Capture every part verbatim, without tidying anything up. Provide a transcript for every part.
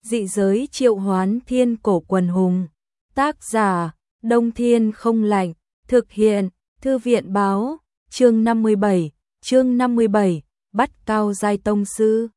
dị giới triệu hoán thiên cổ quần hùng. Tác giả, Đông Thiên Không Lạnh, thực hiện, Thư viện báo, chương năm mươi bảy, chương năm mươi bảy, bắt cao giai tông sư.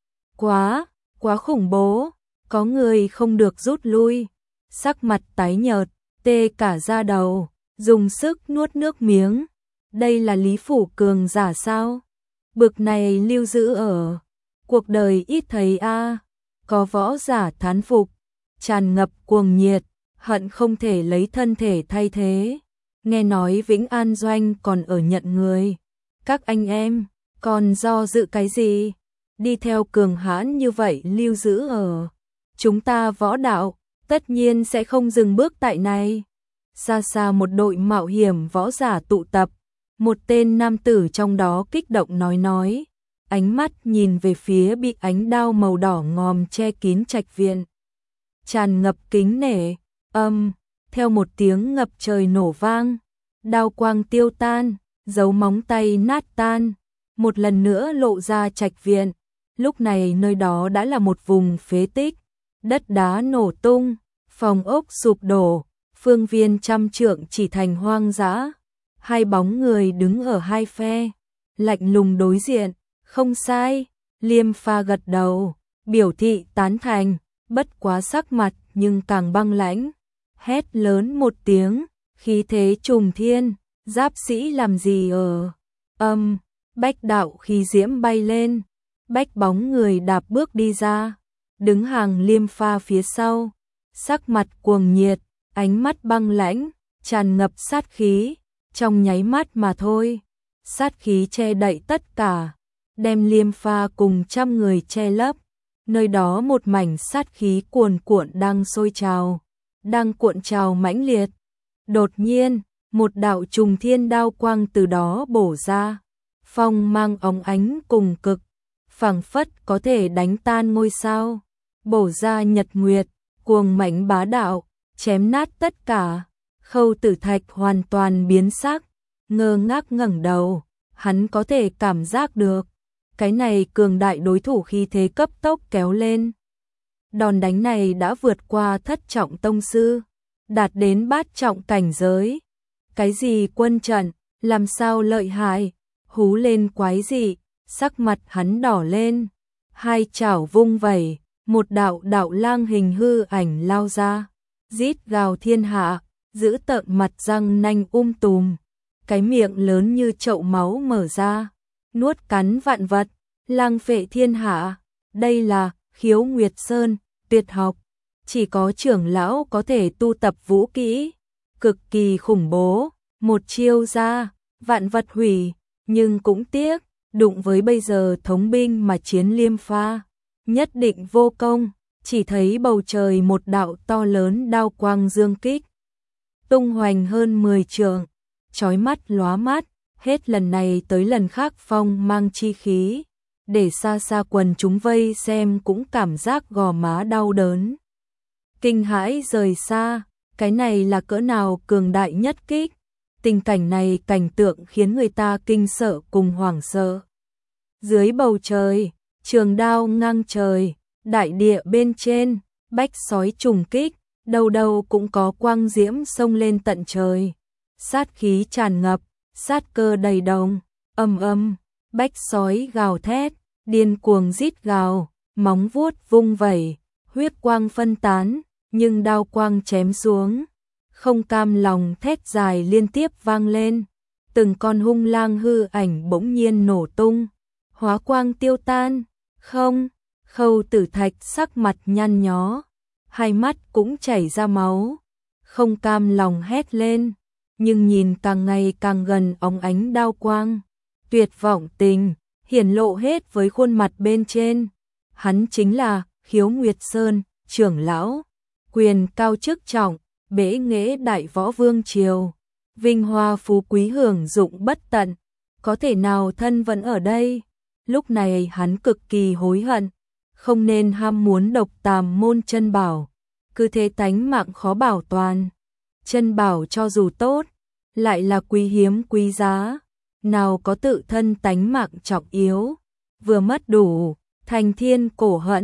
Quá, quá khủng bố, có người không được rút lui, sắc mặt tái nhợt, tê cả da đầu, dùng sức nuốt nước miếng. Đây là Lý Phủ cường giả sao? Bực này lưu giữ ở cuộc đời ít thấy a. Có võ giả thán phục, tràn ngập cuồng nhiệt, hận không thể lấy thân thể thay thế. Nghe nói Vĩnh An Doanh còn ở nhận người. Các anh em, còn do dự cái gì? Đi theo cường hãn như vậy lưu giữ ở chúng ta võ đạo, tất nhiên sẽ không dừng bước tại này. Xa xa một đội mạo hiểm võ giả tụ tập, một tên nam tử trong đó kích động nói nói, ánh mắt nhìn về phía bị ánh đao màu đỏ ngòm che kín trạch viện. Tràn ngập kính nể, âm, theo một tiếng ngập trời nổ vang, đao quang tiêu tan, dấu móng tay nát tan, một lần nữa lộ ra trạch viện. Lúc này nơi đó đã là một vùng phế tích, đất đá nổ tung, phòng ốc sụp đổ, phương viên trăm trượng chỉ thành hoang dã. Hai bóng người đứng ở hai phe, lạnh lùng đối diện. Không sai, Liêm Pha gật đầu, biểu thị tán thành, bất quá sắc mặt nhưng càng băng lãnh. Hét lớn một tiếng, khí thế trùng thiên, giáp sĩ làm gì ở? Âm, bách đạo khí diễm bay lên, bách bóng người đạp bước đi ra, đứng hàng Liêm Pha phía sau, sắc mặt cuồng nhiệt, ánh mắt băng lãnh, tràn ngập sát khí, trong nháy mắt mà thôi, sát khí che đậy tất cả, đem Liêm Pha cùng trăm người che lấp. Nơi đó một mảnh sát khí cuồn cuộn đang sôi trào, đang cuộn trào mãnh liệt. Đột nhiên, một đạo trùng thiên đao quang từ đó bổ ra, phong mang óng ánh cùng cực, phảng phất có thể đánh tan ngôi sao, bổ ra nhật nguyệt, cuồng mãnh bá đạo, chém nát tất cả. Khâu Tử Thạch hoàn toàn biến sắc, ngơ ngác ngẩng đầu, hắn có thể cảm giác được, cái này cường đại đối thủ khí thế cấp tốc kéo lên. Đòn đánh này đã vượt qua thất trọng tông sư, đạt đến bát trọng cảnh giới. Cái gì quân trận, làm sao lợi hại, hú lên quái dị, sắc mặt hắn đỏ lên, hai chảo vung vẩy, một đạo đạo lang hình hư ảnh lao ra, rít gào thiên hạ, giữ tợn mặt răng nanh um tùm, cái miệng lớn như chậu máu mở ra, nuốt cắn vạn vật, lang phệ thiên hạ. Đây là Khiếu Nguyệt Sơn tuyệt học, chỉ có trưởng lão có thể tu tập vũ kỹ, cực kỳ khủng bố, một chiêu ra, vạn vật hủy. Nhưng cũng tiếc, đụng với bây giờ thống binh mà chiến Liêm Pha, nhất định vô công. Chỉ thấy bầu trời một đạo to lớn đao quang dương kích, tung hoành hơn mười trượng, chói mắt lóa mắt, hết lần này tới lần khác phong mang chi khí, để xa xa quần chúng vây xem cũng cảm giác gò má đau đớn. Kinh hãi rời xa, cái này là cỡ nào cường đại nhất kích. Tình cảnh này cảnh tượng khiến người ta kinh sợ cùng hoảng sợ. Dưới bầu trời, trường đao ngang trời, đại địa bên trên, bách sói trùng kích, đầu đầu cũng có quang diễm xông lên tận trời. Sát khí tràn ngập, sát cơ đầy đồng, âm âm, bách sói gào thét, điên cuồng rít gào, móng vuốt vung vẩy, huyết quang phân tán, nhưng đao quang chém xuống, không cam lòng thét dài liên tiếp vang lên. Từng con hung lang hư ảnh bỗng nhiên nổ tung, hóa quang tiêu tan. Không, Khâu Tử Thạch sắc mặt nhăn nhó, hai mắt cũng chảy ra máu, không cam lòng hét lên, nhưng nhìn càng ngày càng gần óng ánh đao quang, tuyệt vọng tình hiển lộ hết với khuôn mặt bên trên. Hắn chính là Khiếu Nguyệt Sơn trưởng lão, quyền cao chức trọng, bế nghệ đại võ vương triều, vinh hoa phú quý hưởng dụng bất tận, có thể nào thân vẫn ở đây. Lúc này hắn cực kỳ hối hận, không nên ham muốn độc tàm môn chân bảo, cứ thế tánh mạng khó bảo toàn. Chân bảo cho dù tốt, lại là quý hiếm quý giá, nào có tự thân tánh mạng trọng yếu, vừa mất đủ, thành thiên cổ hận,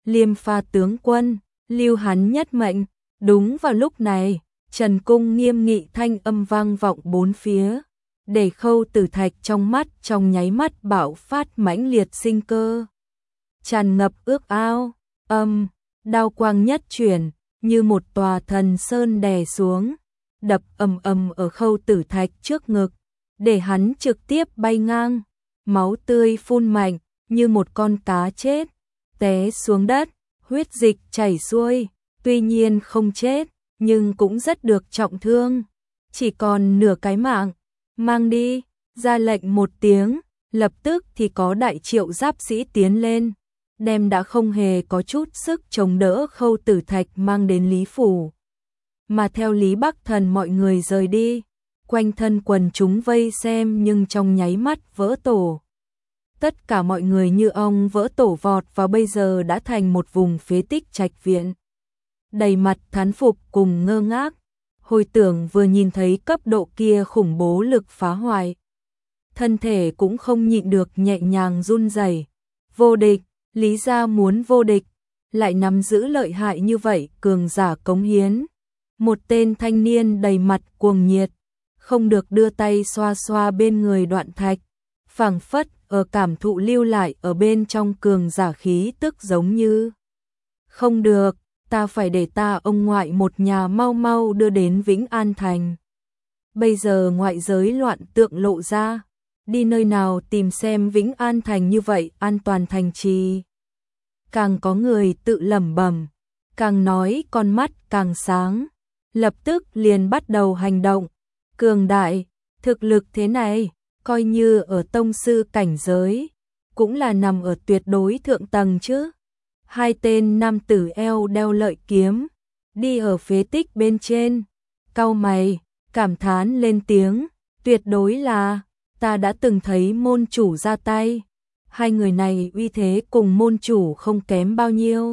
Liêm Pha tướng quân, lưu hắn nhất mệnh. Đúng vào lúc này, Trần Cung nghiêm nghị thanh âm vang vọng bốn phía, để Khâu Tử Thạch trong mắt trong nháy mắt bạo phát mãnh liệt sinh cơ. Tràn ngập ước ao, âm, đao quang nhất chuyển, như một tòa thần sơn đè xuống, đập ầm ầm ở Khâu Tử Thạch trước ngực, để hắn trực tiếp bay ngang, máu tươi phun mạnh, như một con cá chết, té xuống đất, huyết dịch chảy xuôi, tuy nhiên không chết, nhưng cũng rất được trọng thương, chỉ còn nửa cái mạng, mang đi, ra lệnh một tiếng, lập tức thì có đại triệu giáp sĩ tiến lên, đem đã không hề có chút sức chống đỡ Khâu Tử Thạch mang đến Lý Phủ. Mà theo Lý Bắc Thần mọi người rời đi, quanh thân quần chúng vây xem nhưng trong nháy mắt vỡ tổ. Tất cả mọi người như ong vỡ tổ vọt và bây giờ đã thành một vùng phế tích trạch viện. Đầy mặt thán phục cùng ngơ ngác, hồi tưởng vừa nhìn thấy cấp độ kia khủng bố lực phá hoại. Thân thể cũng không nhịn được nhẹ nhàng run rẩy. Vô địch, Lý gia muốn vô địch, lại nắm giữ lợi hại như vậy cường giả cống hiến. Một tên thanh niên đầy mặt cuồng nhiệt, không được đưa tay xoa xoa bên người Đoạn Thạch, phảng phất ở cảm thụ lưu lại ở bên trong cường giả khí tức giống như. Không được, ta phải để ta ông ngoại một nhà mau mau đưa đến Vĩnh An Thành. Bây giờ ngoại giới loạn tượng lộ ra, đi nơi nào tìm xem Vĩnh An Thành như vậy an toàn thành trì. Càng có người tự lẩm bẩm, càng nói con mắt càng sáng, lập tức liền bắt đầu hành động. Cường đại, thực lực thế này, coi như ở tông sư cảnh giới, cũng là nằm ở tuyệt đối thượng tầng chứ. Hai tên nam tử eo đeo lợi kiếm, đi ở phế tích bên trên, cau mày, cảm thán lên tiếng, tuyệt đối là, ta đã từng thấy môn chủ ra tay. Hai người này uy thế cùng môn chủ không kém bao nhiêu.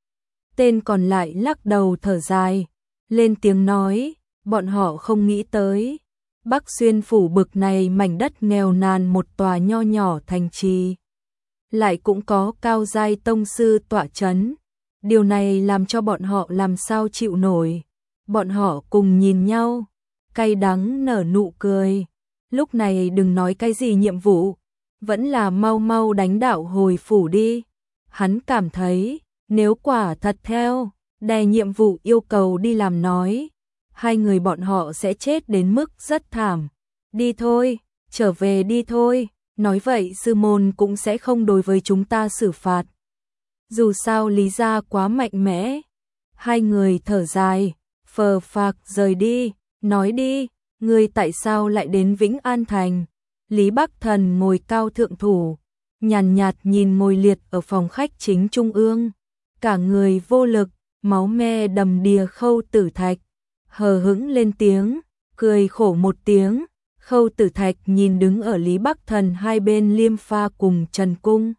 Tên còn lại lắc đầu thở dài, lên tiếng nói, bọn họ không nghĩ tới. Bắc Xuyên phủ bực này mảnh đất nghèo nàn một tòa nho nhỏ thành trì, lại cũng có cao giai tông sư tọa chấn. Điều này làm cho bọn họ làm sao chịu nổi. Bọn họ cùng nhìn nhau, cay đắng nở nụ cười. Lúc này đừng nói cái gì nhiệm vụ, vẫn là mau mau đánh đạo hồi phủ đi. Hắn cảm thấy, nếu quả thật theo đè nhiệm vụ yêu cầu đi làm nói, hai người bọn họ sẽ chết đến mức rất thảm. Đi thôi, trở về đi thôi, nói vậy sư môn cũng sẽ không đối với chúng ta xử phạt. Dù sao Lý gia quá mạnh mẽ. Hai người thở dài, phờ phạc rời đi, nói đi, ngươi tại sao lại đến Vĩnh An Thành? Lý Bắc Thần ngồi cao thượng thủ, nhàn nhạt, nhạt nhìn ngồi liệt ở phòng khách chính trung ương, cả người vô lực, máu me đầm đìa Khâu Tử Thạch, hờ hững lên tiếng, cười khổ một tiếng. Khâu Tử Thạch nhìn đứng ở Lý Bắc Thần hai bên Liêm Pha cùng Trần Cung,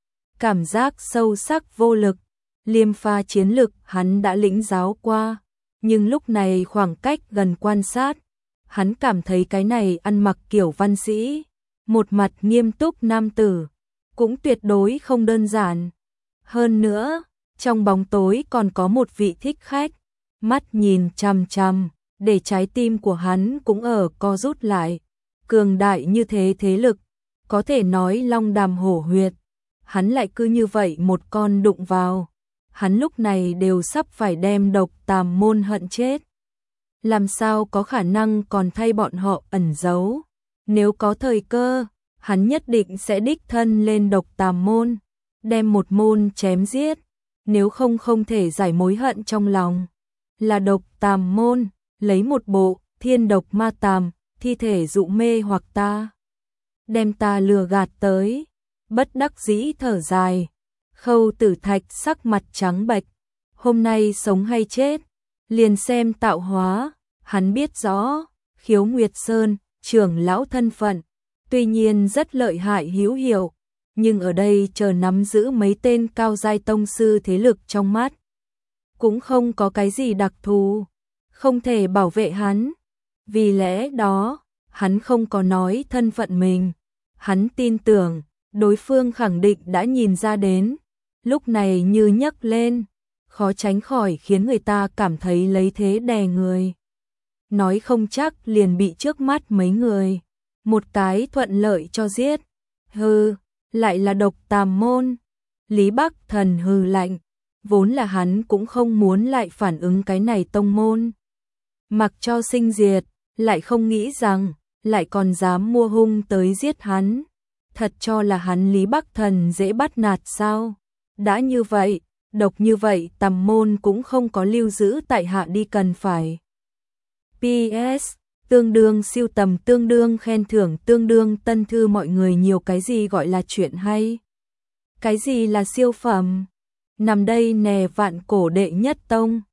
cảm giác sâu sắc vô lực. Liêm Pha chiến lực hắn đã lĩnh giáo qua, nhưng lúc này khoảng cách gần quan sát, hắn cảm thấy cái này ăn mặc kiểu văn sĩ, một mặt nghiêm túc nam tử, cũng tuyệt đối không đơn giản. Hơn nữa, trong bóng tối còn có một vị thích khách, mắt nhìn chằm chằm, để trái tim của hắn cũng ở co rút lại. Cường đại như thế thế lực, có thể nói long đàm hổ huyệt, hắn lại cứ như vậy một con đụng vào. Hắn lúc này đều sắp phải đem Độc Tàm môn hận chết. Làm sao có khả năng còn thay bọn họ ẩn giấu. Nếu có thời cơ, hắn nhất định sẽ đích thân lên Độc Tàm môn, đem một môn chém giết. Nếu không không thể giải mối hận trong lòng. Là Độc Tàm môn, lấy một bộ thiên độc ma tàm, thi thể dụ mê hoặc ta. Đem ta lừa gạt tới, bất đắc dĩ thở dài. Khâu Tử Thạch sắc mặt trắng bệch, hôm nay sống hay chết, liền xem tạo hóa. Hắn biết rõ, Khiếu Nguyệt Sơn, trưởng lão thân phận, tuy nhiên rất lợi hại hữu hiệu, nhưng ở đây chờ nắm giữ mấy tên cao giai tông sư thế lực trong mắt. Cũng không có cái gì đặc thù, không thể bảo vệ hắn. Vì lẽ đó, hắn không có nói thân phận mình. Hắn tin tưởng, đối phương khẳng định đã nhìn ra đến. lúc này như nhấc lên, khó tránh khỏi khiến người ta cảm thấy lấy thế đè người. Nói không chắc liền bị trước mắt mấy người, một cái thuận lợi cho giết. Hừ, lại là độc tàm môn. Lý Bắc Thần hừ lạnh, vốn là hắn cũng không muốn lại phản ứng cái này tông môn. Mặc cho sinh diệt, lại không nghĩ rằng, lại còn dám mua hung tới giết hắn. Thật cho là hắn Lý Bắc Thần dễ bắt nạt sao? Đã như vậy, độc như vậy tầm môn cũng không có lưu giữ tại hạ đi cần phải. pê ét, tương đương siêu tầm, tương đương khen thưởng, tương đương tân thư, mọi người nhiều cái gì gọi là chuyện hay? Cái gì là siêu phẩm? Nằm đây nè, vạn cổ đệ nhất tông.